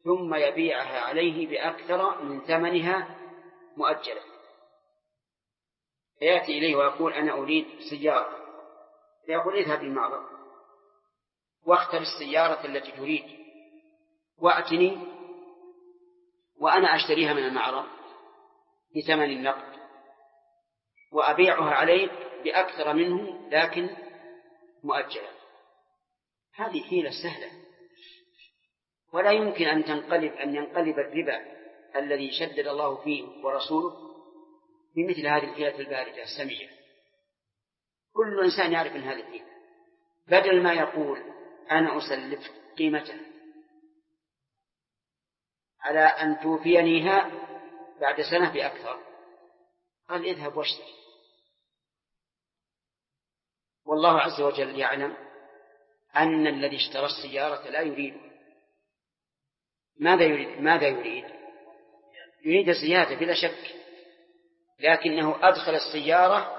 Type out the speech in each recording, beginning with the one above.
ثم يبيعها عليه بأكثر من ثمنها مؤجلا، فيأتي إليه ويقول أنا أريد سيارة، فيقول اذهب للمعرض واختر السيارة التي تريد وأتني وأنا أشتريها من المعرض بثمن النقد وأبيعها عليك بأكثر منه لكن مؤجلا. هذه حيلة سهلة، ولا يمكن أن ينقلب الربا الذي شدد الله فيه ورسوله بمثل هذه الحيلة الباردة السمية. كل إنسان يعرف أن هذه الحيلة، بدل ما يقول أنا أسلف قيمتها على أن توفينيها بعد سنة بأكثر، قال اذهب واشتري. والله عز وجل يعلم أن الذي اشترى السيارة لا يريد. ماذا يريد؟ يريد الزيادة بلا شك، لكنه أدخل السيارة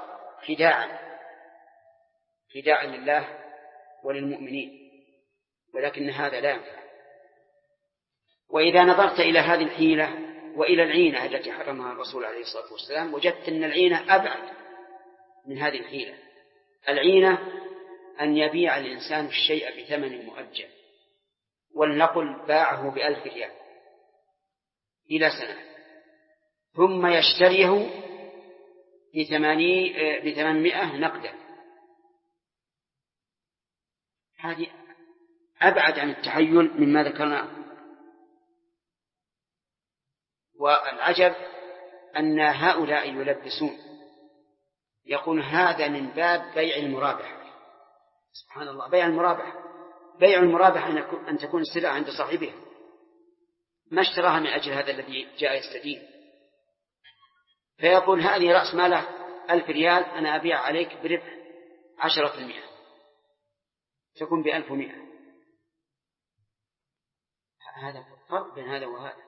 خداعا لله وللمؤمنين، ولكن هذا لا ينفع. وإذا نظرت إلى هذه الحيلة وإلى العينة التي حرمها الرسول عليه الصلاة والسلام وجدت أن العينة أبعد من هذه الحيلة. العينة أن يبيع الإنسان الشيء بثمن مؤجل، ولنقل باعه ب1,000 ريال إلى سنة، ثم يشتريه ب800 نقدا. هذه أبعد عن التحيل مما ذكرناه. والعجب أن هؤلاء يلبسون، يقول هذا من باب بيع المرابح. سبحان الله، بيع المرابح أن تكون السلعة عند صاحبها، ما اشتراها من أجل هذا الذي جاء يستدين. فيقول هذه رأس ماله 1,000 ريال، أنا أبيع عليك بربح 10%، تكون ب1,100. هذا فرق بين هذا وهذا،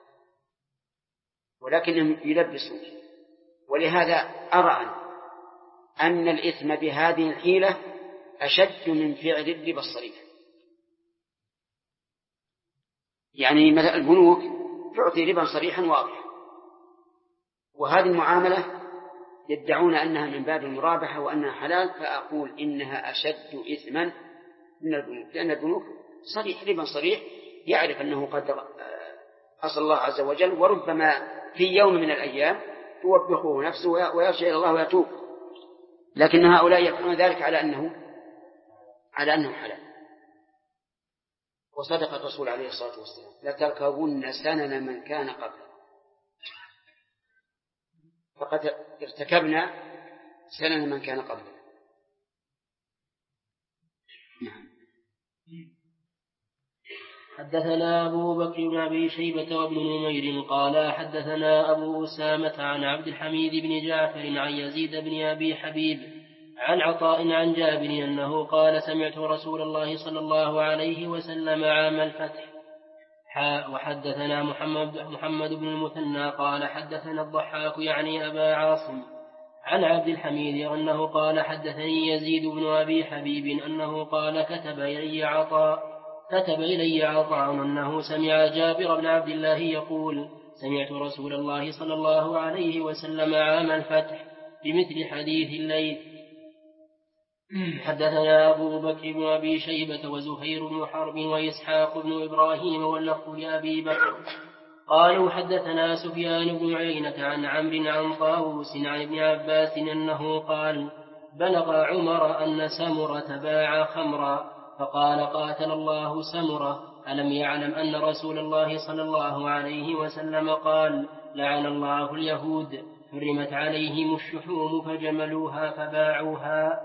ولكنهم يلبسون. ولهذا أرى أن الإثم بهذه الحيلة أشد من فعل الربا الصريح. يعني مثل البنوك تعطي ربا صريحا واضح، وهذه المعاملة يدعون أنها من باب المرابحة وأنها حلال، فأقول إنها أشد إثما من البنوك، لأن البنوك صريح، ربا صريح، يعرف أنه قد عصى الله عز وجل، وربما في يوم من الأيام توبخه نفسه ويرجع إلى الله ويتوب، لكن هؤلاء يفعلون ذلك على أنه حلال. وصدق الرسول عليه الصلاة والسلام لتركبن سنن من كان قبل، فقد ارتكبنا سنن من كان قبل. نعم. حدثنا أبو بكر بن أبي شيبة وابن نمير قال حدثنا أبو أسامة عن عبد الحميد بن جعفر عن يزيد بن أبي حبيب عن عطاء عن جابر أنه قال سمعت رسول الله صلى الله عليه وسلم عام الفتح. وحدثنا محمد بن المثنى قال حدثنا الضحاك يعني أبا عاصم عن عبد الحميد أنه قال حدثني يزيد بن أبي حبيب أنه قال كتب إلي عطاء أنه سمع جابر بن عبد الله يقول سمعت رسول الله صلى الله عليه وسلم عام الفتح بمثل حديث الليل. حدثنا أبو بكر بن أبي شيبة وزهير بن حرب وإسحاق بن إبراهيم واللفظ لأبي بكر قالوا حدثنا سفيان بن عيينة عن عمرو عن طاووس عن ابن عباس أنه قال بلغ عمر أن سمرة باع خمرا فقال قاتل الله سمرة ألم يعلم أن رسول الله صلى الله عليه وسلم قال لعن الله اليهود حرمت عليهم الشحوم فجملوها فباعوها.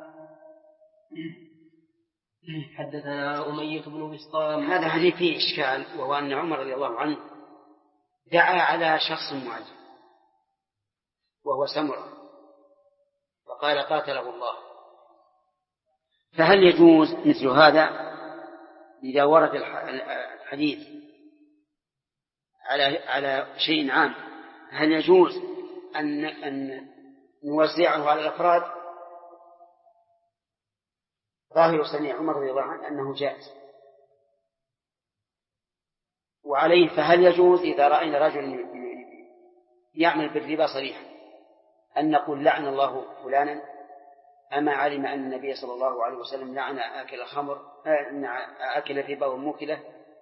حدثنا أمية بن بسطام. هذا حديث فيه إشكال، وهو أن عمر رضي الله عنه دعا على شخص معين وهو سمرة فقال قاتله الله، فهل يجوز مثل هذا إذا ورد الحديث على شيء عام؟ هل يجوز أن نوزعه على الأفراد؟ ظاهر سميع عمر رضي الله عنه أنه جائز، وعليه فهل يجوز إذا رأينا رجل يعمل بالربا صريحا أن نقول لعن الله فلانا، أما علم أن النبي صلى الله عليه وسلم لعن آكل الخمر آكل الربا وموكله؟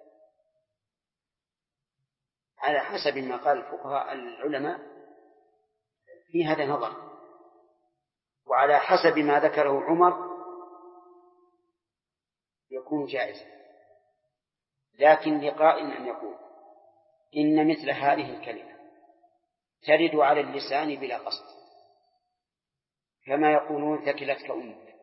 على حسب ما قال الفقهاء العلماء في هذا نظر، وعلى حسب ما ذكره عمر يكون جائزا. لكن لقائل أن يقول إن مثل هذه الكلمة ترد على اللسان بلا قصد، كما يقولون ثكلتك أمك،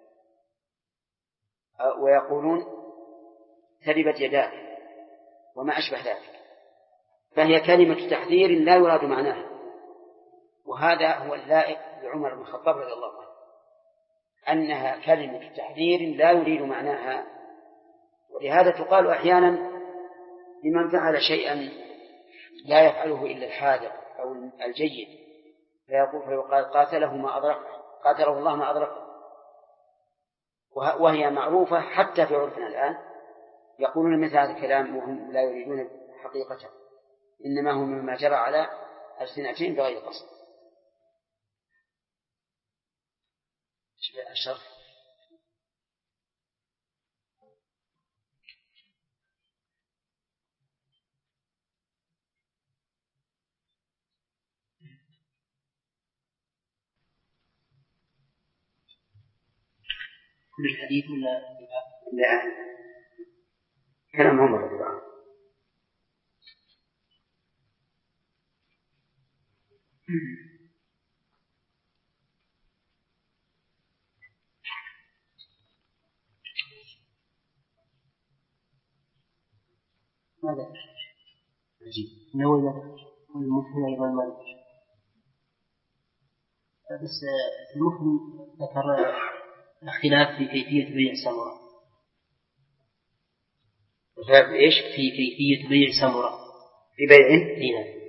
ويقولون تربت يداك وما أشبه ذلك، فهي كلمة تحذير لا يراد معناها. وهذا هو اللائق بعمر بن الخطاب رضي الله عنه، أنها كلمة تحذير لا يريد معناها. ولهذا تقال أحيانا لمن فعل شيئا لا يفعله إلا الحاذق أو الجيد، فيقال قاتله الله ما أدركه، وهي معروفة حتى في عرفنا الآن، يقولون مثل هذا الكلام وهم لا يريدون حقيقته، إنما هو مما جرى على ألسنتهم بغير قصد. الشرح كل الحديث ولا لا كلام عمر رضي الله عنه. ماذا؟ نوى المفهم أيضا ما بس المفهم ذكر اختلاف في كيفية بيع سمرة. إيش؟ في كيفية بيع سمرة. في بيع؟ هنا.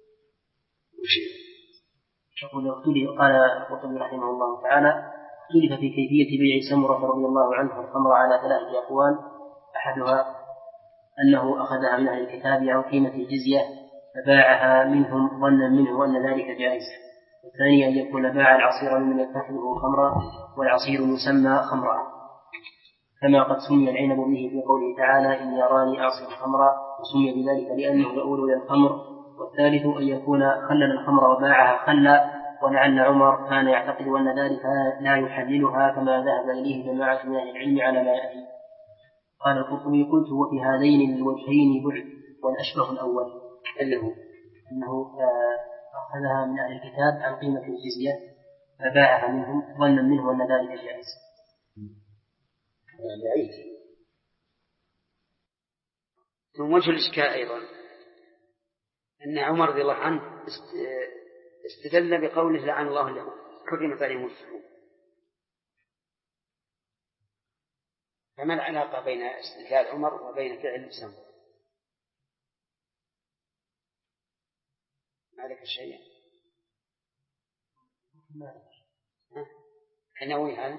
يقول قال القرطبي رحمه الله تعالى: اختلف في كيفية بيع سمرة رضي الله عنه الخمر على 3 أقوال، أحدها أنه أخذها من أهل الكتاب عن قيمة الجزية فباعها منهم ظنا منه أن ذلك جائز. والثاني أن يكون باع العصير ممن يتخذه خمرا والعصير يسمى خمرا، كما قد سمي العنب به في قوله تعالى: إني أراني أعصر خمرا، وسمي بذلك لأنه يؤول إلى الخمر. والثالث أن يكون خلل الخمر وباعها خلا، ولعل عمر كان يعتقد أن ذلك لا يحللها كما ذهب إليه جماعة من أهل العلم على ما يأتي. قال القرطبي: قلت وفي هذين الوجهين بعد، والأشبه الأول أنه أخذها من أهل الكتاب عن قيمة الجزية فباعها منهم ظنا منه أن ذلك جائز. ثم وجه الإشكال أيضا أن عمر رضي الله عنه استدل بقوله لعن الله اليهود حرمت عليهم الشحوم، فما العلاقة بين استدلال عمر وبين فعل سمر؟ ما لك شيء حنوي هذا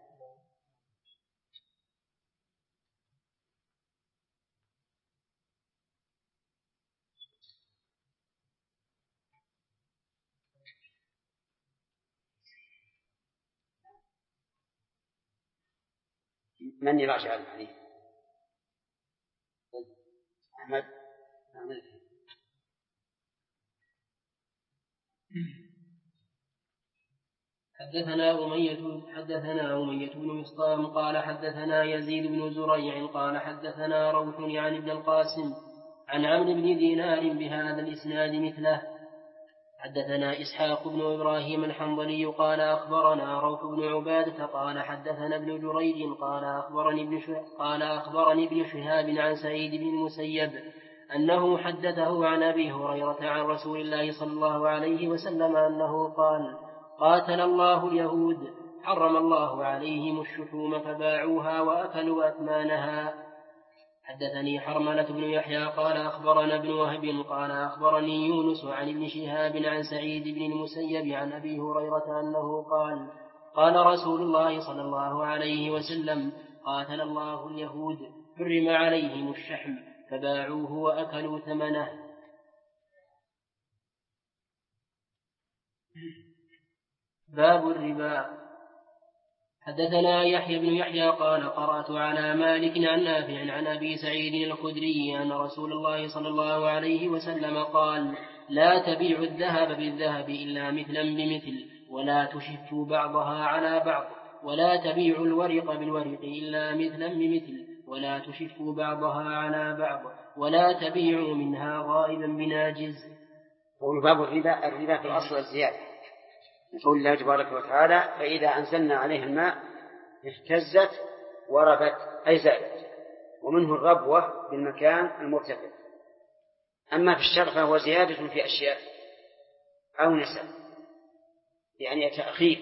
من يراجع الحديث؟ أحمد حدثنا أمية بن مسطام قال حدثنا يزيد بن زريع قال حدثنا روح عن ابن القاسم عن عمرو بن دينار بهذا الإسناد مثله. حدثنا إسحاق بن إبراهيم الحنظلي قال أخبرنا روح بن عبادة قال حدثنا ابن جريج قال أخبرني ابن شهاب عن سعيد بن المسيب أنه حدثه عن أبي هريرة عن رسول الله صلى الله عليه وسلم أنه قال: قاتل الله اليهود، حرم الله عليهم الشحوم فباعوها وأكلوا أثمانها. حدثني حرملة بن يحيى قال أخبرنا ابن وهب قال أخبرني يونس عن ابن شهاب عن سعيد بن المسيب عن أبي هريرة أنه قال: قال رسول الله صلى الله عليه وسلم: قاتل الله اليهود، حرم عليهم الشحم فباعوه وأكلوا ثمنه. باب الربا. حدثنا يحيى بن يحيى قال قرأت على مالك عن نافع عن أبي سعيد الخدري أن رسول الله صلى الله عليه وسلم قال لا تبيعوا الذهب بالذهب إلا مثلا بمثل ولا تشفوا بعضها على بعض ولا تبيعوا الورق بالورق إلا مثلا بمثل ولا تشفوا بعضها على بعض ولا تبيعوا منها غائبا بناجز. وباب الربا في الأصل الزيادة. يقول الله تبارك وتعالى فإذا أنزلنا عليها الماء اهتزت وربت أي زادت، ومنه الربوة بالمكان المرتفع. أما في الشرع فهو زيادة في أشياء أو نسب، يعني تأخير.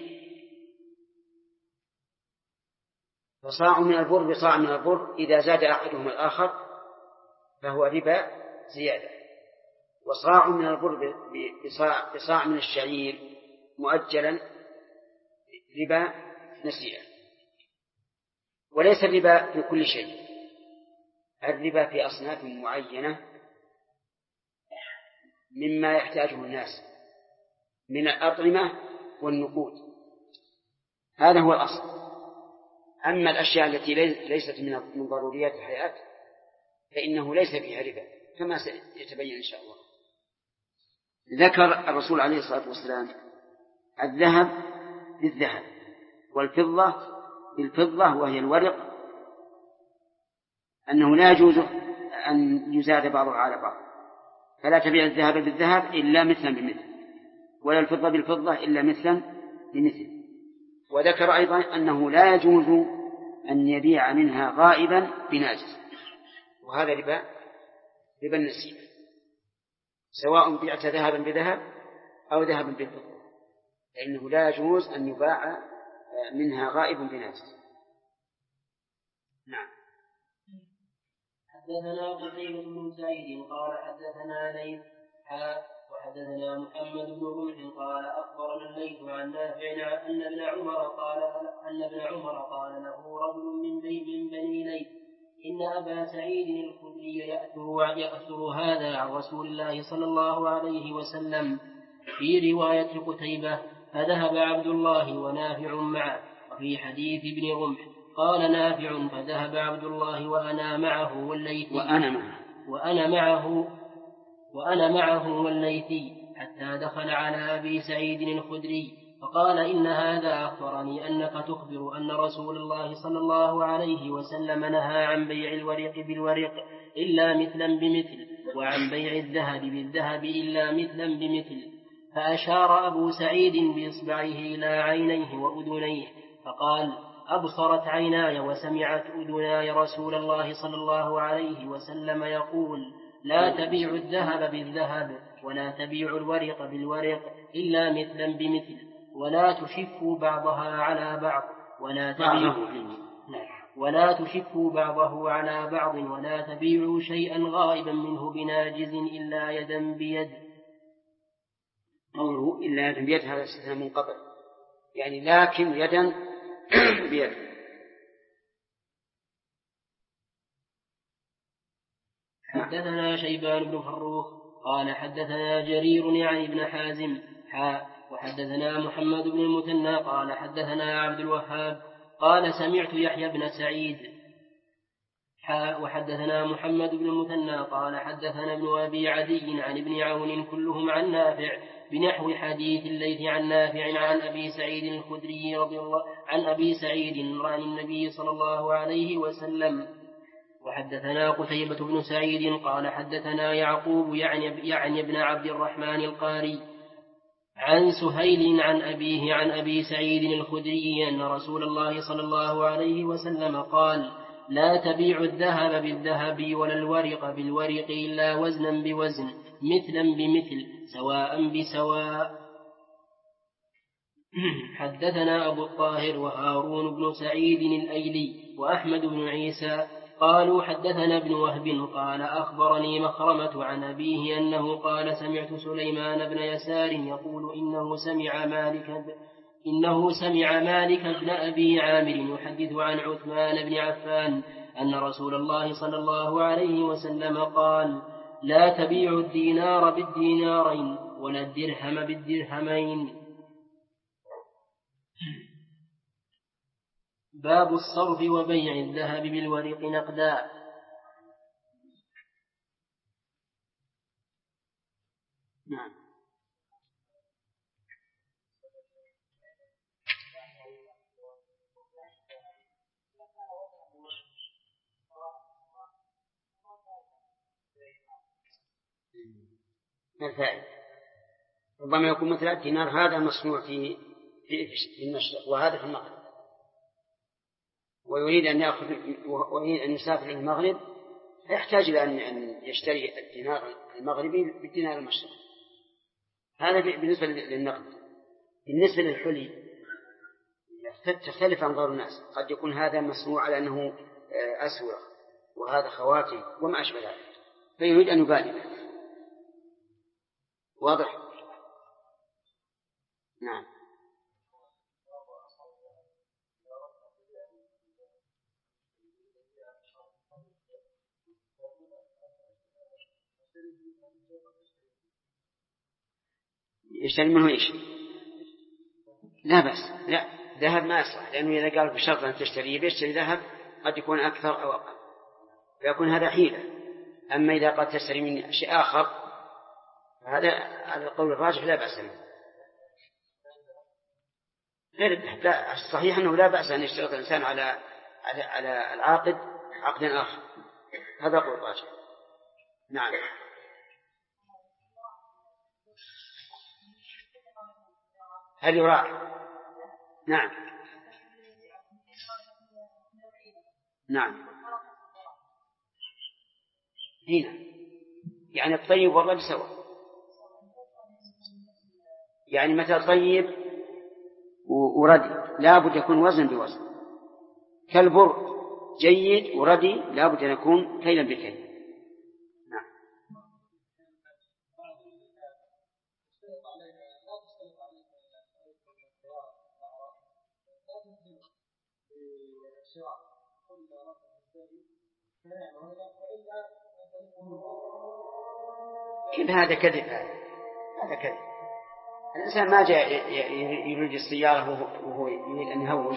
فصاع من البر بصاع من البر إذا زاد أحدهما الآخر فهو ربا زيادة، وصاع من البر بصاع من الشعير مؤجلا ربا نسيئة. وليس الربا في كل شيء، الربا في أصناف معينة مما يحتاجه الناس من الأطعمة والنقود، هذا هو الأصل. أما الأشياء التي ليست من ضروريات الحياة فإنه ليس فيها ربا كما سيتبين إن شاء الله. ذكر الرسول عليه الصلاة والسلام الذهب بالذهب والفضة بالفضة وهي الورق، أنه لا يجوز أن يزاد بعضها على بعض، فلا تبيع الذهب بالذهب إلا مثلا بمثل ولا الفضة بالفضة إلا مثلا بمثل. وذكر أيضا أنه لا يجوز أن يبيع منها غائبا بناجز، وهذا ربا النسيئة، سواء بعت ذهبا بذهب أو ذهبا بالفضة، لأنه لا يجوز أن يباع منها غائب بناجز. نعم. حدثنا قتيبة بن سعيد قال حدثنا ليث وحدثنا محمد بن رمح قال أخبرنا الليث عن نافع أن ابن عمر قال له رجل من بني ليث إن أبا سعيد الخدري يأثر هذا عن رسول الله صلى الله عليه وسلم. في رواية قتيبة فذهب عبد الله ونافع معه. وفي حديث ابن رمح قال نافع فذهب عبد الله وأنا معه والليثي وأنا معه والليثي حتى دخل على أبي سعيد الخدري فقال إن هذا أخبرني أنك تخبر أن رسول الله صلى الله عليه وسلم نهى عن بيع الورق بالورق إلا مثلا بمثل وعن بيع الذهب بالذهب إلا مثلا بمثل. فأشار أبو سعيد بإصبعه إلى عينيه وأذنيه فقال أبصرت عيناي وسمعت أذناي رسول الله صلى الله عليه وسلم يقول لا تبيع الذهب بالذهب ولا تبيع الورق بالورق إلا مثلا بمثل ولا تشفوا بعضها على بعض ولا تشفوا بعضه على بعض ولا تبيعوا شيئا غائبا منه بناجز إلا يدا بيد. قوله إلا يدا بيد هذا استثناء منقطع، يعني لكن يدا بيد. حدثنا شيبان بن فروخ قال حدثنا جرير يعني ابن حازم وحدثنا محمد بن المثنى قال حدثنا عبد الوهاب قال سمعت يحيى بن سعيد وحدثنا محمد بن المثنى قال حدثنا ابن أبي عدي عن ابن عون كلهم عن نافع بنحو حديث الليث عن نافع عن أبي سعيد الخدري رضي الله عن أبي سعيد عن النبي صلى الله عليه وسلم. وحدثنا قتيبة بن سعيد قال حدثنا يعقوب يعني ابن عبد الرحمن القاري عن سهيل عن أبيه عن أبي سعيد الخدري أن رسول الله صلى الله عليه وسلم قال لا تبيع الذهب بالذهب ولا الورق بالورق إلا وزنا بوزن مثلا بمثل سواء بسواء. حدثنا أبو الطاهر وهارون بن سعيد الأيلي وأحمد بن عيسى قالوا حدثنا ابن وهب قال أخبرني مخرمة عن أبيه أنه قال سمعت سليمان بن يسار يقول إنه سمع مالك بن أبي عامر يحدث عن عثمان بن عفان أن رسول الله صلى الله عليه وسلم قال: لا تبيعوا الدينار بالدينارين ولا الدرهم بالدرهمين. باب الصرف وبيع الذهب بالورق نقدا. نعم. الفائدة ربما يكون مثل الدينار هذا مصنوع في المشرق وهذا في المغرب، ويريد أن يسافر إلى المغرب، فيحتاج إلى أن يشتري الدينار المغربي بالدينار المشرقي. هذا بالنسبة للنقد. بالنسبة للحلي تختلف أنظار الناس، قد يكون هذا مصنوع على أنه أسورة وهذا خواتم وما أشبه ذلك، فيريد أن يبالغ. واضح؟ نعم. يشتري منه إيش؟ لا بأس، لا، ذهب ما يصلح، لأنه إذا قال بشرط أن تشتريه بيشتري ذهب قد يكون أكثر أو أقل، فيكون هذا حيلة. أما إذا قد تشتري من شيء آخر هذا على القول الراجح لا بأس منه. لا، الصحيح أنه لا بأس أن يشترط الإنسان على العاقد عقدا آخر، هذا قول الراجح. نعم. هل يراعي؟ نعم. نعم. هنا يعني الطيب والرد سواء، يعني مثل طيب وردي لا بد يكون وزن بوزن، كالبر جيد وردي لا بد أن يكون كيلا بكيل. نعم. كيف هذا كذب؟ هذا كذب. الإنسان ما جاء يريد السيارة وهو يريد أن يهون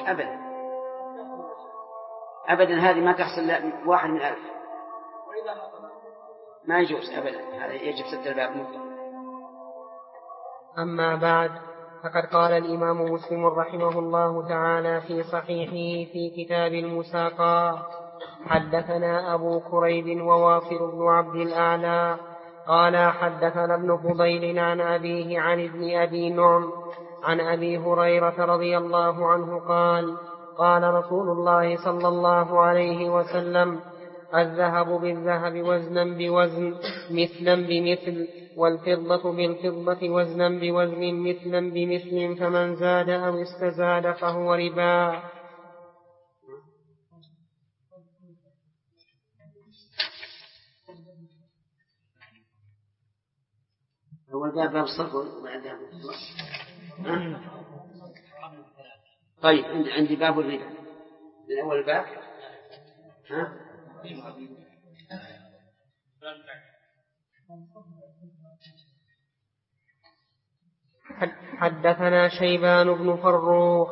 أبدا، هذه ما تحصل 1 من 1000، ما يجوز أبدا، هذا يجب 6 الباب مطلق. أما بعد، فقد قال الإمام مسلم رحمه الله تعالى في صحيحه في كتاب المساقات: حدثنا أبو كريب وواصل بن عبد الأعلى قال حدثنا ابن فضيل عن أبيه عن ابن أبي نعم عن أبي هريرة رضي الله عنه قال: قال رسول الله صلى الله عليه وسلم: الذهب بالذهب وزنا بوزن مثلا بمثل، والفضة بالفضة وزنا بوزن مثلا بمثل، فمن زاد أو استزاد فهو ربا. أول باب الصرف وبعدها طيب عندي باب الربا من أول باب. حدثنا شيبان بن فروخ.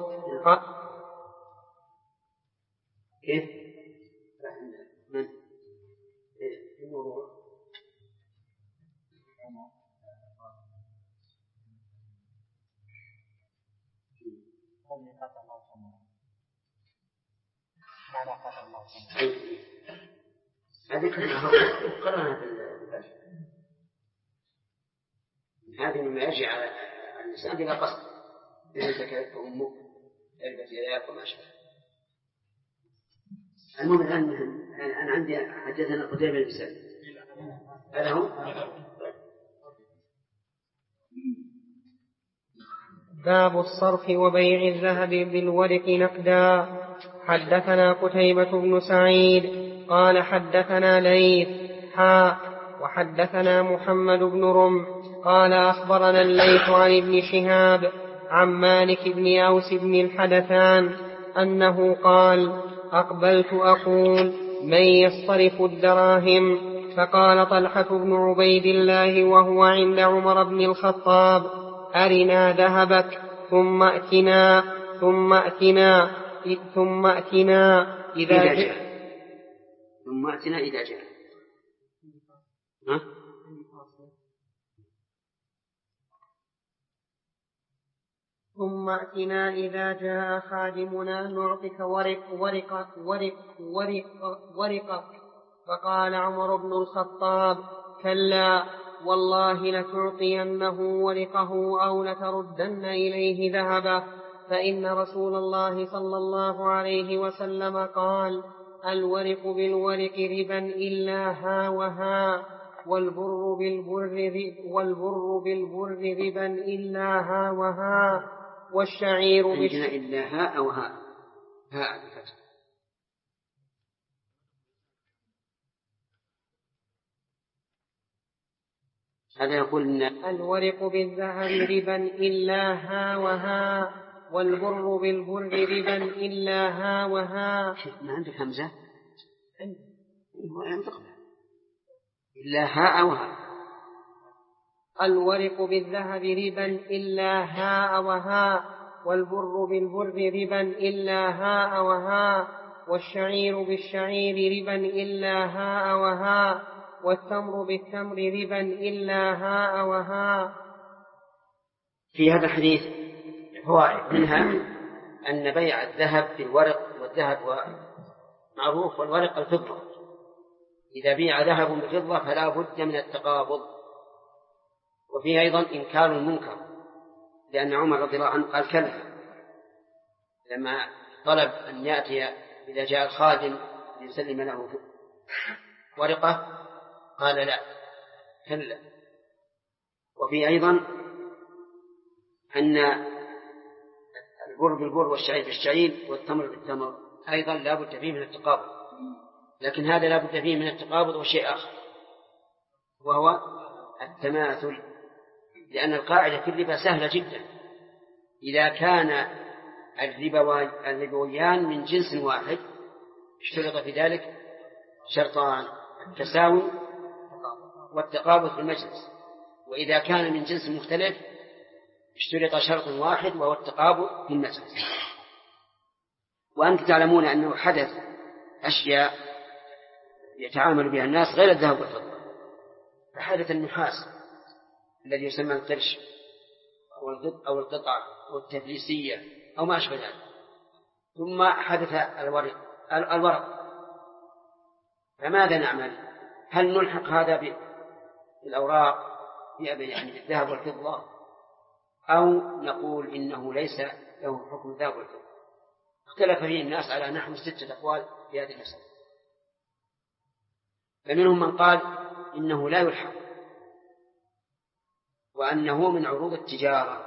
كيف؟ هذه مما يرجع على الإنسان إلى قصد إذا كانت أمك تلبس يداك وما شابه. المهم الآن أنا عندي حدثنا قتيبة بن سعيد هذا هو. باب الصرف وبيع الذهب بالورق نقدا. حدثنا قتيبة بن سعيد قال حدثنا ليث وحدثنا محمد بن رمح قال أخبرنا الليث عن ابن شهاب عن مالك بن أوس بن الحدثان أنه قال: أقبلت أقول: من يصرف الدراهم. فقال طلحة بن عبيد الله وهو عند عمر بن الخطاب: أرنا ذهبك ثم أتنا إذا جاء. ثم أتنا إذا جاء. ثم أتنا إذا جاء خادمنا نعطك ورقك. فقال عمر بن الخطاب: كلا والله لتعطينه ورقه أو لتردن إليه ذهبه، فإن رسول الله صلى الله عليه وسلم قال: الورق بالورق ربا إلا ها وها، والبر بالبر ربا إلا ها وها، والشعير إلا ها أو ها بفتح. هذا يقول الورق بالذهب ربا إلا ها وها، والبر بالبر ربا إلا ها وها. ما عندك همزة؟ إلا ها أو ها. الورق بالذهب ربا إلا ها وها، والبر بالبر ربا إلا ها وها، والشعير بالشعير ربا إلا ها وها، والتمر بالتمر ربا إلا ها وها. في هذا الحديث فوائد، منها أن بيع الذهب بالورق، والذهب معروف، والورق الفضة. إذا بيع ذهب بفضة فلا بد من التقابض. وفيه أيضا إنكار المنكر، لأن عمر رضي الله عنه قال كلا، لما طلب أن يأتي إذا جاء الخادم ليسلم له ورقة قال لا كلا. وفيه أيضا أن البر بالبر والشعير بالشعير والتمر بالتمر أيضا لا بد فيه من التقابض، لكن هذا لا بد فيه من التقابض وشيء آخر وهو التماثل، لأن القاعدة في الربا سهلة جدا. إذا كان الربويان من جنس واحد اشترط في ذلك شرطان: التساوي والتقابض في المجلس. وإذا كان من جنس مختلف اشترط شرط واحد وهو التقابض في المجلس. وأنتم تعلمون أنه حدث أشياء يتعامل بها الناس غير الذهب والفضة، فحدث النحاس الذي يسمى القرش أو القطع أو التفليسية أو ما أشبه ذلك، ثم حدث الورق. فماذا نعمل؟ هل نلحق هذا بالأوراق يعني بالذهب والفضة، أو نقول إنه ليس له حكم الذهب والفضة؟ اختلف فيه الناس على نحو 6 أقوال في هذه المسألة. فمنهم من قال إنه لا يلحق، وأنه من عروض التجارة.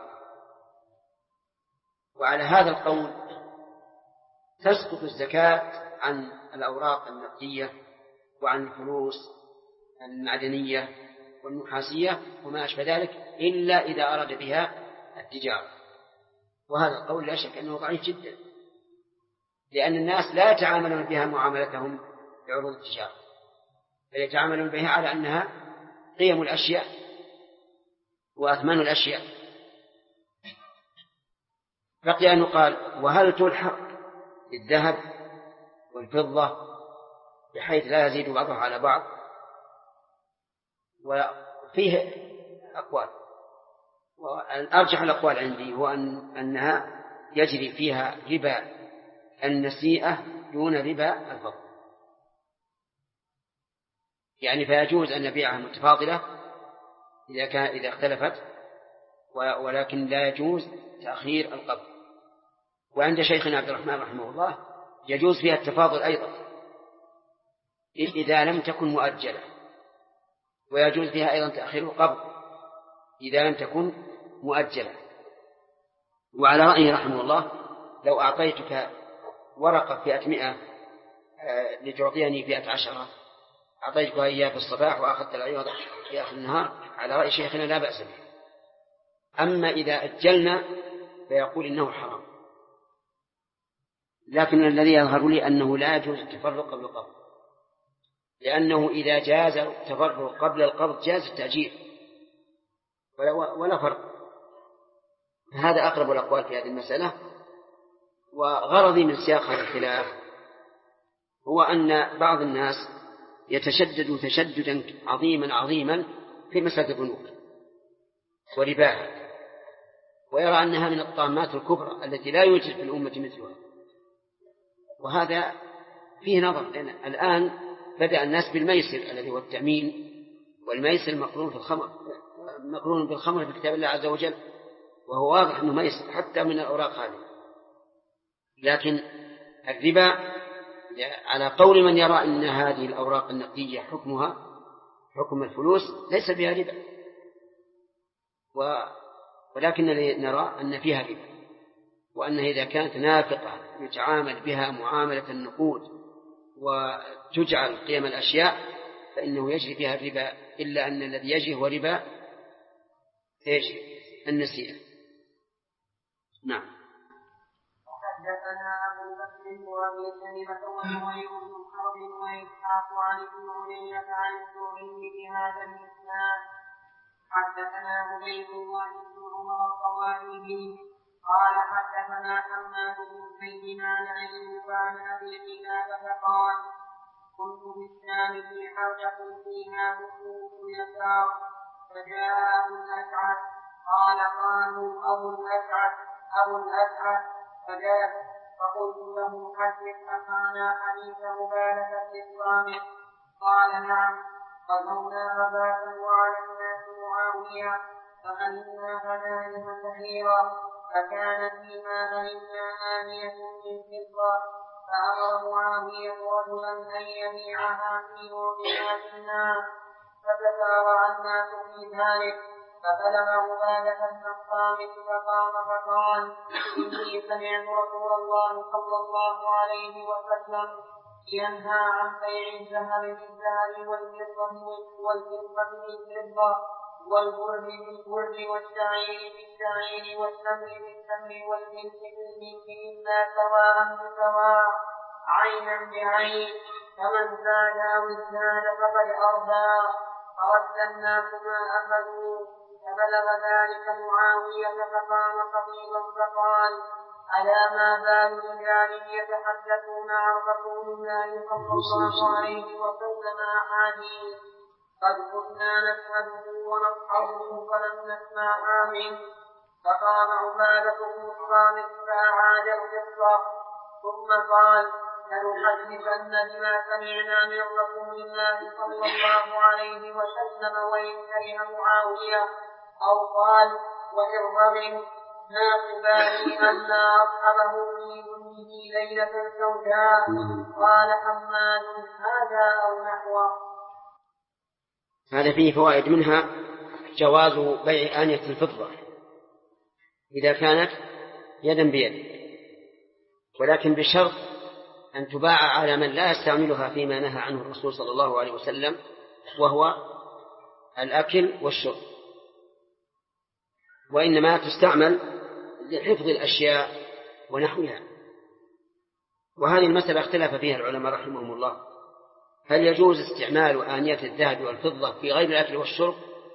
وعلى هذا القول تسقط الزكاة عن الأوراق النقدية وعن الفلوس المعدنية والنحاسية وما أشبه ذلك، إلا إذا أراد بها التجارة. وهذا القول لا شك أنه ضعيف جدا، لأن الناس لا يتعاملون بها معاملتهم بعروض التجارة، بل يتعاملون بها على أنها قيم الأشياء وأثمان الأشياء. بقي أن يقال: وهل تلحق الذهب والفضة بحيث لا يزيد بعضها على بعض؟ وفيه أقوال، وأرجح الأقوال عندي هو أنها يجري فيها ربا النسيئة دون ربا الفضل، يعني فيجوز أن نبيعها متفاضلة إذا اختلفت، ولكن لا يجوز تأخير القبض. وعند شيخنا عبد الرحمن رحمه الله يجوز فيها التفاضل أيضا إذا لم تكن مؤجلة، ويجوز فيها أيضا تأخير القبض إذا لم تكن مؤجلة. وعلى رأيه رحمه الله: لو أعطيتك ورقة 100 لتعطيني 110 أعطيتك إياه في الصباح وأخذت العوض في آخر النهار، على رأي شيخنا لا بأس به. أما إذا أجلنا فيقول إنه حرام. لكن الذي يظهر لي أنه لا يجوز التفرق قبل القبض، لأنه إذا جاز التفرغ قبل القبض جاز التأجير ولا فرق. هذا أقرب الأقوال في هذه المسألة. وغرضي من سياق هذا الخلاف هو أن بعض الناس يتشدد تشددا عظيما في مسألة البنوك ورباها، ويرى أنها من الطامات الكبرى التي لا يوجد في الأمة مثلها. وهذا فيه نظر، لأن الآن بدأ الناس بالميسر الذي هو التأمين، والميسر مقرون بالخمر في كتاب الله عز وجل، وهو واضح أنه ميسر حتى من الأوراق هذه. لكن الربا على قول من يرى أن هذه الأوراق النقدية حكمها حكم الفلوس ليس بها ربا، ولكن نرى أن فيها ربا، وأنها إذا كانت نافقة يتعامل بها معاملة النقود وتجعل قيم الأشياء فإنه يجري فيها الربا، إلا أن الذي يجري هو ربا النسيئة. نعم. حدثنا أبو بكر وأبي سلمة وزهير بن حرب وإسحاق عن ابن عيينة عن الزهري بهذا الإسناد. حدثنا عبيد الله بن عمر الطوائفي قال حدثنا حماد بن زيد عن أيوب عن أبي قلابة قال كنت بالشام في حلقة فيها مسلم يسار فجاء أبو الأشعث قال قالوا أبو الأشعث فجاء فقلت له حدث أخانا حديث مبالغة الصامت قال نعم غزونا غزاة وعلى الناس معاوية فغنمنا غنائم كثيرة فكان فيما غنمنا آنية من فضة فأمر معاوية رجلا أن يبيعها في موضعات الناس فتسارع الناس في ذلك فبلغ عبادة بن الصامت فقام فقال إني سمعت رسول الله صلى الله عليه وسلم ينهى عن بيع الذهب بالذهب والفضة بالفضة والبر بالبر والشعير بالشعير والتمر بالتمر والملك بالملك إلا سواء بسواء عينا بعين فمن زاد أو ازداد فقد أرضى فرد الناس ما أخذوا فبلغ ذلك معاوية فقام خطيبا فقال ألا ما بال الرجال يتحدثون عن رسول الله صلى الله عليه وسلم أحاديث قد كنا نشهده ونصحبه فلم نسمعها منه. فقام عبادة بن الصامت فأعاد القصة ثم قال لنحدثن بما سمعنا من رسول الله صلى الله عليه وسلم وإن كره معاوية أو قال وإرغب ما قبالي أن لا أصحبه في ظنه ليلة سوداء. قال حماد هذا أو نحوه. هذا فيه فوائد، منها جواز بيع آنية الفضة إذا كانت يدا بيد، ولكن بشرط أن تباع على من لا يستعملها فيما نهى عنه الرسول صلى الله عليه وسلم، وهو الأكل والشرب، وإنما تستعمل لحفظ الأشياء ونحوها. وهذه المسألة اختلف فيها العلماء رحمهم الله، هل يجوز استعمال آنية الذهب والفضة في غير الأكل والشرب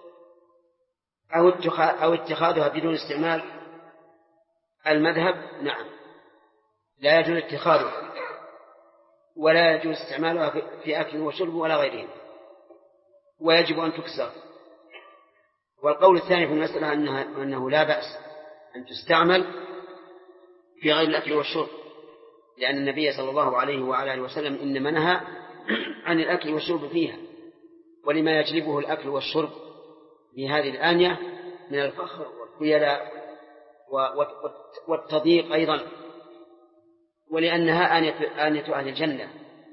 أو اتخاذها بدون استعمال؟ المذهب نعم لا يجوز اتخاذها ولا يجوز استعمالها في أكل وشرب ولا غيرهم، ويجب أن تكسر. والقول الثاني في المسألة أنه لا بأس أن تستعمل في غير الأكل والشرب، لأن النبي صلى الله عليه وعلى آله وسلم إنما نهى عن الأكل والشرب فيها، ولما يجلبه الأكل والشرب بهذه الآنية من الفخر والخيلاء والتضييق أيضا، ولأنها آنية أهل الجنة،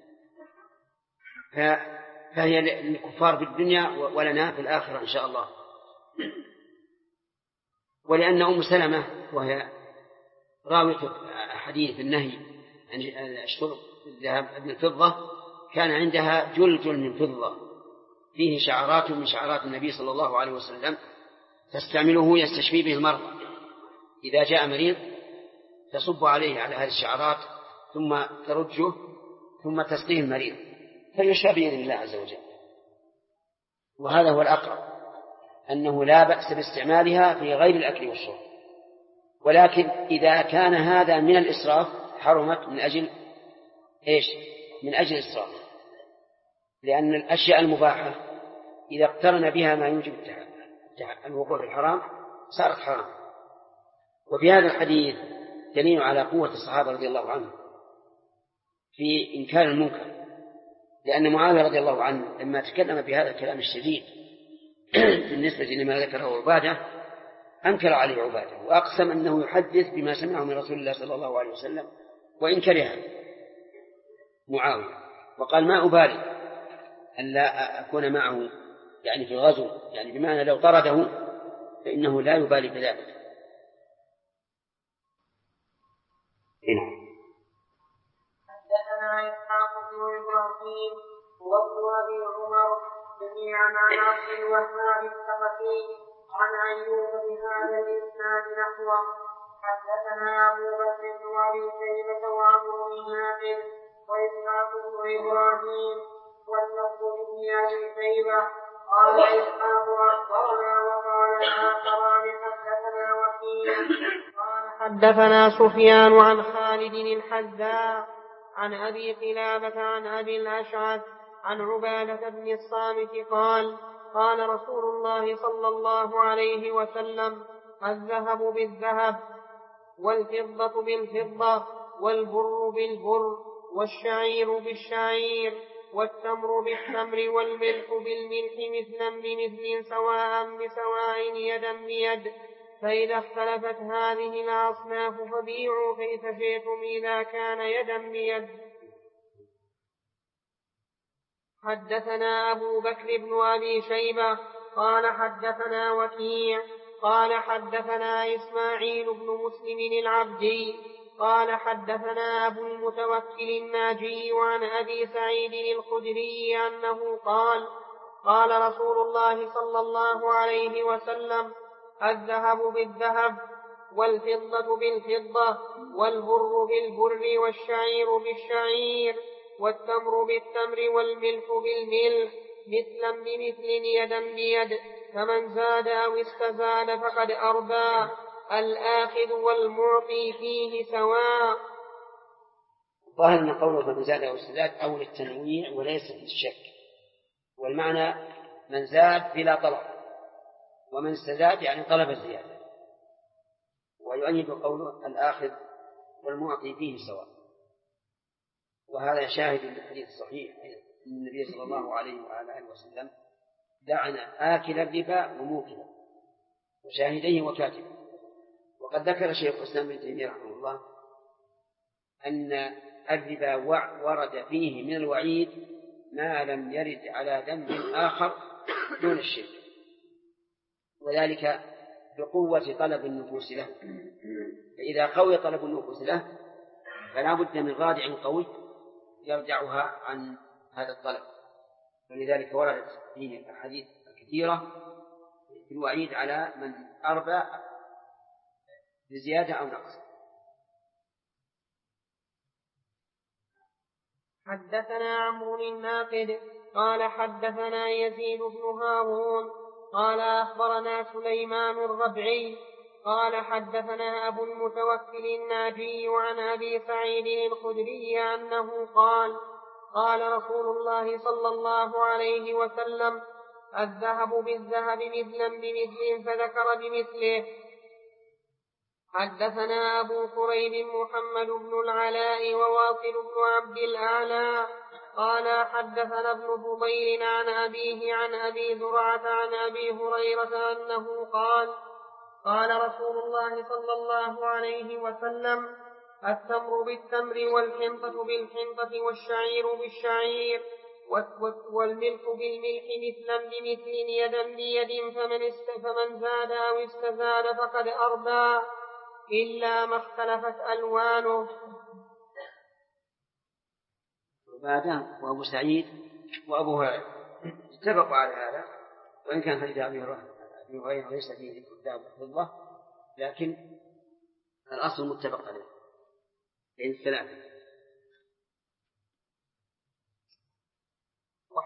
فهي للكفار في الدنيا ولنا في الآخرة إن شاء الله. ولأن أم سلمة وهي راوية حديث النهي عن الشرب الذهب بالفضة كان عندها جلجل من فضة فيه شعرات من شعرات النبي صلى الله عليه وسلم تستعمله يستشفي به المرضى، إذا جاء مريض تصب عليه على هذه الشعرات ثم ترجه ثم تسقيه المريض فيشرع بإذن الله عز وجل. وهذا هو الأقرب، أنه لا بأس باستعمالها في غير الأكل والشرب، ولكن إذا كان هذا من الإسراف حرمت من أجل إيش؟ من أجل الإسراف، لأن الأشياء المباحة إذا اقترن بها ما يوجب الوقوع في الحرام صارت حرام. وفي هذا الحديث دليل على قوة الصحابة رضي الله عنهم في إنكار المنكر، لأن معاوية رضي الله عنه لما تكلم بهذا الكلام الشديد بالنسبة لما ذكره عبادة أنكر عليه عبادة وأقسم أنه يحدث بما سمعه من رسول الله صلى الله عليه وسلم وإن كره معاوية، وقال ما أبالي أن لا أكون معه يعني في الغزو، يعني بمعنى لو طرده فإنه لا يبالي بذلك. حدثنا إسحاق بن إبراهيم وابن أبي عمر جميعا عن عبد الوهاب الثقفي عن أيوب بهذا الإسناد نحوه. حدثنا أبو بكر بن أبي شيبة وعمرو بن نافع وإسحاق بن إبراهيم واللفظ بن أبي شيبة قال إسحاق أخبرنا وقال الآخران حدثنا وكيع قال حدثنا سفيان عن خالد الحذاء عن أبي قلابة عن أبي الأشعث عن عبادة بن الصامت قال قال رسول الله صلى الله عليه وسلم الذهب بالذهب والفضة بالفضة والبر بالبر والشعير بالشعير والتمر بالتمر والملح بالملح مثلا بمثل سواء بسواء يدا بيد، فإذا اختلفت هذه الأصناف فبيعوا كيف شئتم إذا كان يدا بيد. حدثنا أبو بكر بن أبي شيبة قال حدثنا وكيع قال حدثنا إسماعيل بن مسلم العبدي قال حدثنا أبو المتوكل الناجي عن أبي سعيد الخدري أنه قال قال رسول الله صلى الله عليه وسلم الذهب بالذهب والفضة بالفضة والبر بالبر والشعير بالشعير والتمر بالتمر والملح بالملح مثلا بمثل يدا بيد، فمن زاد أو استزاد فقد أربى، الآخذ والمعطي فيه سواء. ظاهر أن قوله فمن زاد أو استزاد أو للتنويع وليس للشك، والمعنى من زاد بلا طلب ومن استزاد يعني طلب الزيادة. ويؤيد قوله الآخذ والمعطي فيه سواء، وهذا شاهد للحديث الصحيح أن النبي صلى الله عليه وعلى آله وسلم لعن آكل الربا وموكله وشاهديه وكاتبه. وقد ذكر شيخ الإسلام ابن تيمية رحمه الله أن الربا ورد فيه من الوعيد ما لم يرد على ذنب آخر دون الشرك، وذلك بقوة طلب النفوس له، فإذا قوي طلب النفوس له فلا بد من رادع قوي يرجعها عن هذا الطلب، ولذلك وردت فيه الأحاديث الكثيرة في الوعيد على من أربى بزيادة أو نقص. حدثنا عمرو الناقد قال حدثنا يزيد بن هارون قال أخبرنا سليمان الربعي قال حدثنا أبو المتوكل الناجي عن أبي سعيد الخدري أنه قال قال رسول الله صلى الله عليه وسلم الذهب بالذهب مثلا بمثل فذكر بمثله. حدثنا أبو كريب محمد بن العلاء وواصل بن عبد الأعلى قال حدثنا ابن فضيل عن أبيه عن أبي زرعة عن أبي هريرة أنه قال قال رسول الله صلى الله عليه وسلم التمر بالتمر والحنطة بالحنطة والشعير بالشعير والملح بالملح مثلا بمثل يدا بيد، فمن زاد أو استزاد فقد أربى إلا ما اختلفت ألوانه. وبعدان وأبو سعيد وأبو هريرة اتفقوا على هذا، وإن كان حديث أبي هريرة ليس فيه ذكر الذهب والفضة، لكن الأصل متفق عليه بين الثلاثة.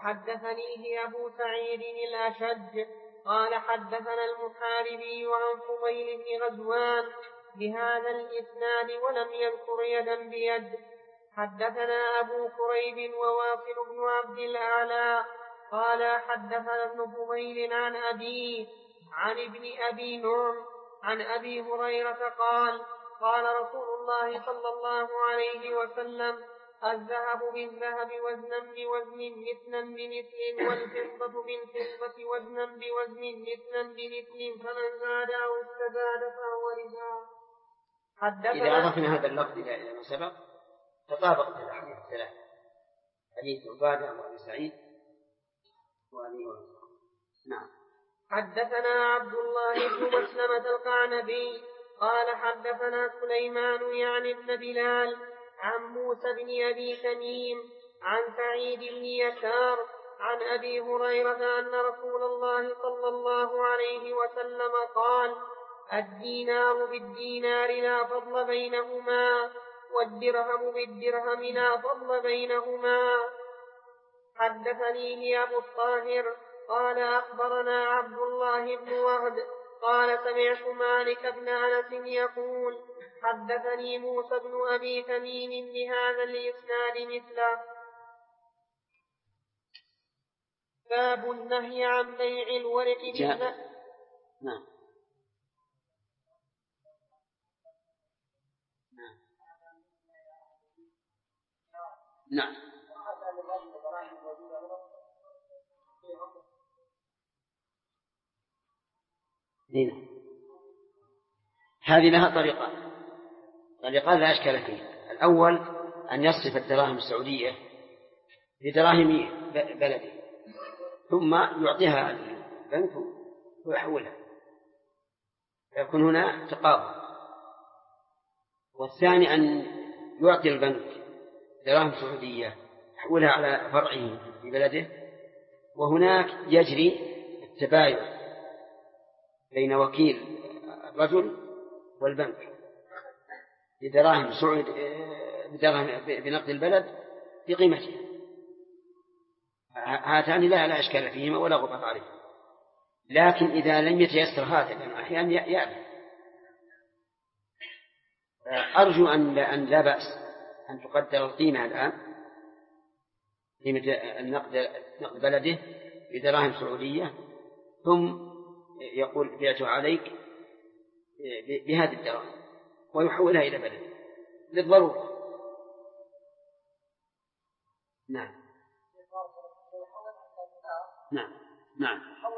وحدثنيه أبو سعيد الأشج قال حدثنا المحاربي عن فضيل بن غزوان بهذا الإسناد ولم يذكر يدا بيد. حدثنا أبو كريب وواصل بن عبد الأعلى قال حدثنا ابن فضيل عن أبيه عن ابن أبي نعم عن أبي هريرة قال قال رسول الله صلى الله عليه وسلم: الذهب بالذهب وزنا بوزن مثلا بمثل والفضة بالفضة وزنا بوزن مثلا بمثل فمن زاد أو استزاد فهو ربا. إذا أضفنا هذا اللفظ إلى ما سبق تطابقت الأحاديث الثلاثة: حديث عبادة وأبي سعيد وأبي هريرة. نعم. حدثنا عبد الله بن مسلمة القعنبي قال حدثنا سليمان يعني ابن بلال عن موسى بن أبي تميم عن سعيد بن يسار عن أبي هريرة أن رسول الله صلى الله عليه وسلم قال: الدينار بالدينار لا فضل بينهما والدرهم بالدرهم لا فضل بينهما. حدثنيه أبو الطاهر قال أخبرنا عبد الله بن وهب قال سمعت مالك بن أنس يقول: حدثني موسى بن أبي تميم بهذا الإسناد مثله. باب النهي عن بيع الورق بالذهب. نعم. نعم. نعم. هذه لها طريقان لا أشكال فيه. الأول أن يصرف الدراهم السعودية بدراهم بلده ثم يعطيها البنك ويحولها فيكون هنا تقابل. والثاني أن يعطي البنك دراهم سعودية يحولها على فرعه في بلده وهناك يجري التبايع بين وكيل الرجل والبنك بدراهم بنقد البلد بقيمتها. هاتان لا أشكال فيهما ولا غبار عليه. لكن إذا لم يتيسر هذا لأنه أحيانا يأبى أرجو أن لا بأس أن تقدر القيمة الآن قيمة نقد بلده بدراهم سعودية ثم يقول بعته عليك بهذه الدراهم ويحولها إلى بلده للضرورة. نعم. نعم. نعم.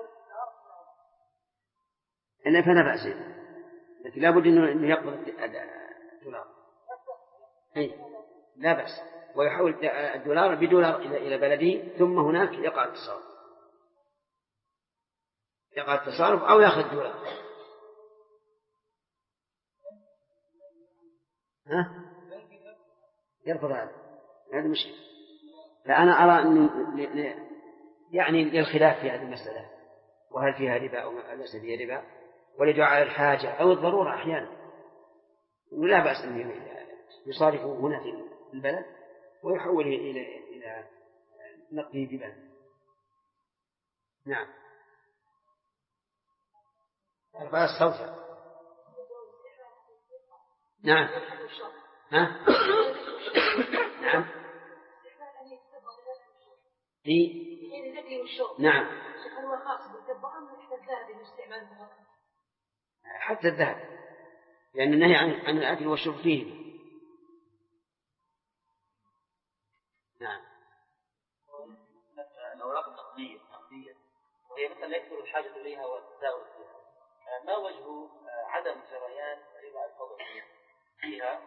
إن فلا بأس لكن لابد أنه يقبض الدولار. لا بأس ويحول الدولار بدولار إلى بلده ثم هناك يقع التصارف أو يأخذ دولار. يرفض هذا مشكلة. فأنا أرى أن يعني للخلاف في هذه المسألة وهل فيها ربا أو ليس فيها ربا ولدعاء على الحاجة أو الضرورة أحيانا لا بأس أن يصارفه هنا في البلد ويحوله إلى نقده ببلد. نعم. أربعة الصوت. نعم. نعم. نعم. حتى الذهب لأن النهي عن الأكل والشرب فيه. نعم. الأوراق النقدية وهي مثلا يكثر الحاجة إليها والتداول فيها ما وجه عدم جريان ربا الفضل فيها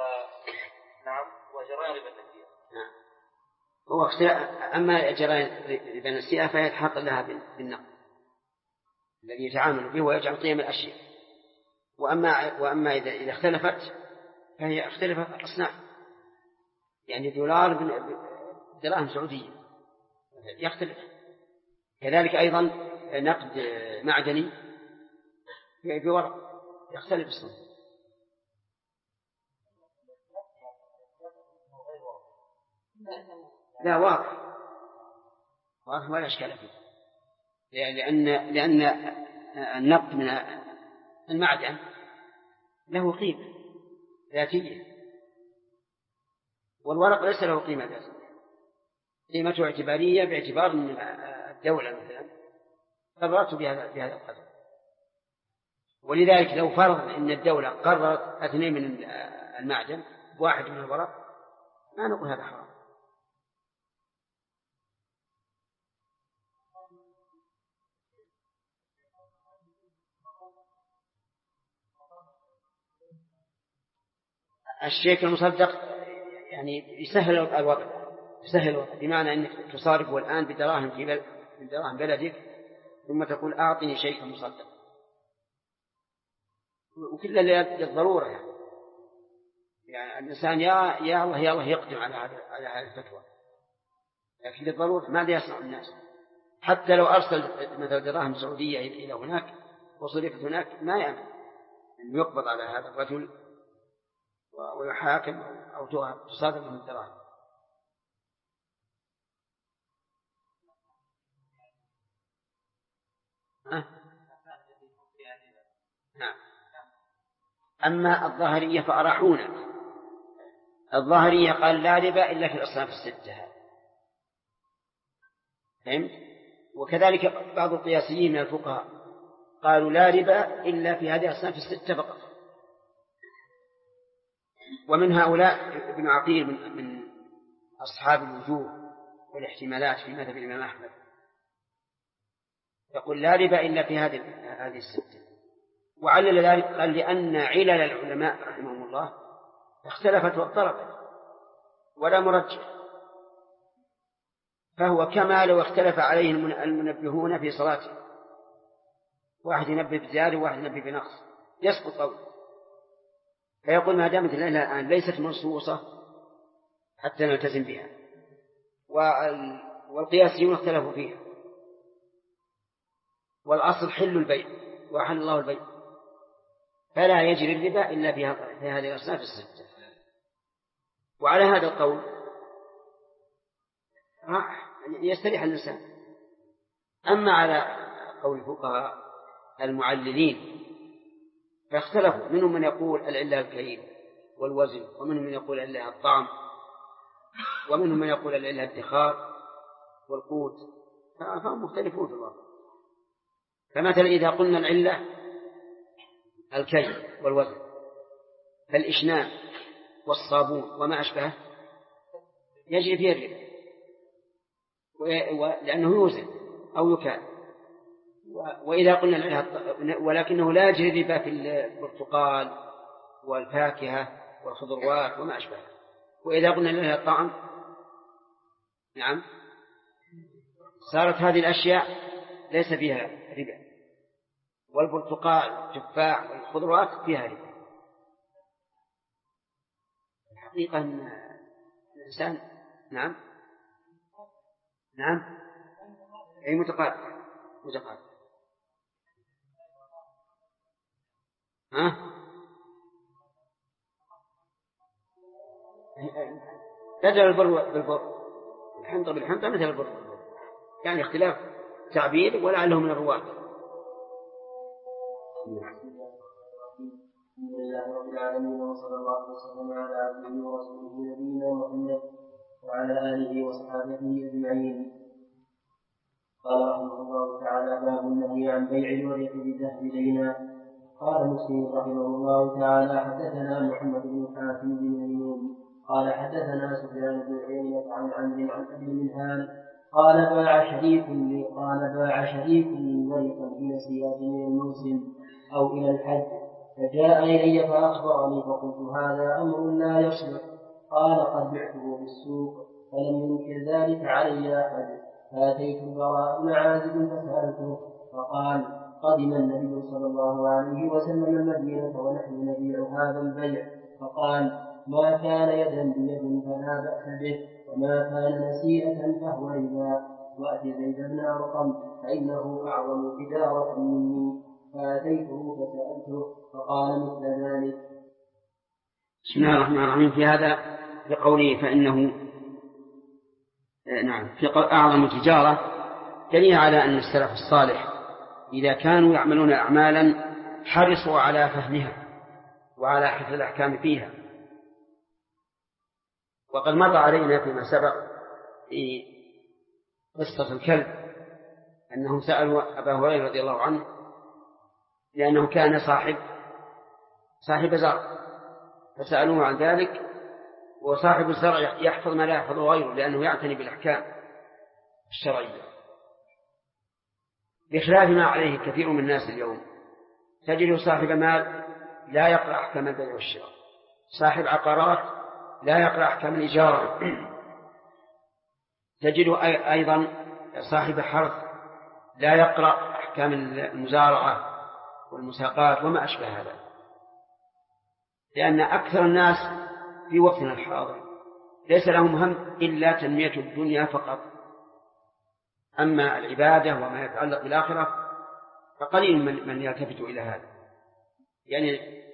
وجريان ربا النسيئة؟ نعم. هو أما جريان ربا النسيئة فيتحقق لها بالنقد الذي يتعامل به ويجعل قيم الأشياء. وأما إذا اختلفت فهي اختلفت أصناف يعني دولار دراهم سعودية يختلف. كذلك أيضا نقد معدني بورق يختلف الصنف. لا واضح ولا إشكال فيه، لأن النقد من المعدن له قيمة ذاتية، والورق ليس له قيمة ذاتية، قيمته اعتبارية باعتبار أن الدولة مثلا قررت بهذا القدر. ولذلك لو فرض أن الدولة قررت 2 من المعدن ب1 من الورق ما نقول هذا حرام. الشيك المصدق يعني يسهل الوضع، بمعنى أنك تصارفه الآن بدراهم من دراهم بلدك، ثم تقول أعطني شيكا مصدق، وكل للضرورة يعني الإنسان يا الله يقدم على هذه الفتوى، لكن للضرورة ماذا يصنع الناس؟ حتى لو أرسل مثلا دراهم سعودية إلى هناك وصرفت هناك ما يأمن أن يقبض على هذا الرجل ويحاكم أو تصادم من الدراهم. نعم. أما الظاهرية فأراحونا، الظاهرية قال لا ربا إلا في الأصناف 6 فهمت؟ وكذلك بعض القياسيين من الفقهاء قالوا لا ربا إلا في هذه الأصناف 6 فقط. ومن هؤلاء ابن عقيل من أصحاب الوجوه والاحتمالات في مذهب الإمام أحمد، يقول لا ربا إلا في هذه 6. وعلل ذلك قال لأن علل العلماء رحمهم الله اختلفت واضطربت ولا مرجح، فهو كما لو اختلف عليه المنبهون في صلاته، واحد ينبه بزيادة وواحد ينبه بنقص يسقط قوله، فيقول ما دامت الليلة الآن ليست منصوصة حتى نلتزم بها، والقياسيون اختلفوا فيها، والأصل حل البيع وأحل الله البيع، فلا يجري الربا إلا في هذه الأصناف 6. وعلى هذا القول يستريح الإنسان. أما على قول الفقهاء المعللين فاختلفوا، منهم من يقول العلة الكيل والوزن، ومنهم من يقول العلة الطعم، ومنهم من يقول العلة الادخار والقوت، فهم مختلفون في الواقع. فمثلا إذا قلنا العلة الكيل والوزن فالإشنان والصابون وما أشبهه يجري فيه الربا، لأنه يوزن أو يكال. وإذا قلنا العلة ولكنه لا يجري الربا في البرتقال والفاكهة والخضروات وما أشبهه. وإذا قلنا العلة الطعام نعم صارت هذه الأشياء ليس فيها ربا، والبرتقال والتفاح والخضروات فيها ربا. الحقيقة أن الإنسان نعم أي متقارب بدل البر بالبر، الحنطة بالحنطة مثل البر بالبر، يعني اختلاف تعبير ولعله من الرواة. الحمد لله رب العالمين، وصلى الله وسلم على عبده ورسوله نبينا محمد وعلى آله وصحابته أجمعين. قال رحمه الله تعالى: باب النهي عن بيع الورق بالذهب دينا. قال مسلم رحمه الله تعالى: حدثنا محمد بن حاتم بن ميمون قال حدثنا سفيان بن عيينة عن عمرو عن أبي المنهال قال باع شريك من ورقا في نسيات من الموسم أو إلى الحج، فجاء إلي فأخبرني فقلت هذا أمر لا يصلح. قال قد بعته في السوق، فلم ينكر ذلك علي أحد، فأتيت البراء بن عازب فسألته، فقال: قدم النبي صلى الله عليه وسلم المدينة ونحن نبيع هذا البيع، فقال: ما كان يدا بيد فلا بأس به، وما كان نسيئة فهو ربا، وأت زيد بن أرقم فإنه أعظم تجارة مني، فأتيته فسألته فقال مثل ذلك. بسم الله الرحمن الرحيم. في هذا بقوله فإنه نعم في أعظم التجارة دليل على أن السلف الصالح إذا كانوا يعملون أعمالا حرصوا على فهمها وعلى حفظ الأحكام فيها. وقد مر علينا فيما سبق في قصة الكلب أنهم سألوا أبا هريرة رضي الله عنه لأنه كان صاحب زرع، فسألوه عن ذلك، وصاحب الزرع يحفظ ما لا يحفظه غيره لأنه يعتني بالأحكام الشرعية، بخلاف ما عليه كثير من الناس اليوم. تجد صاحب مال لا يقرأ أحكام البيع والشراء، صاحب عقارات لا يقرأ أحكام الإجارة، تجد أيضا صاحب حرث لا يقرأ أحكام المزارعة والمساقات وما أشبه هذا، لأن أكثر الناس في وقتنا الحاضر ليس لهم هم إلا تنمية الدنيا فقط، أما العبادة وما يتعلق بالآخرة فقليل من يلتفت إلى هذا. يعني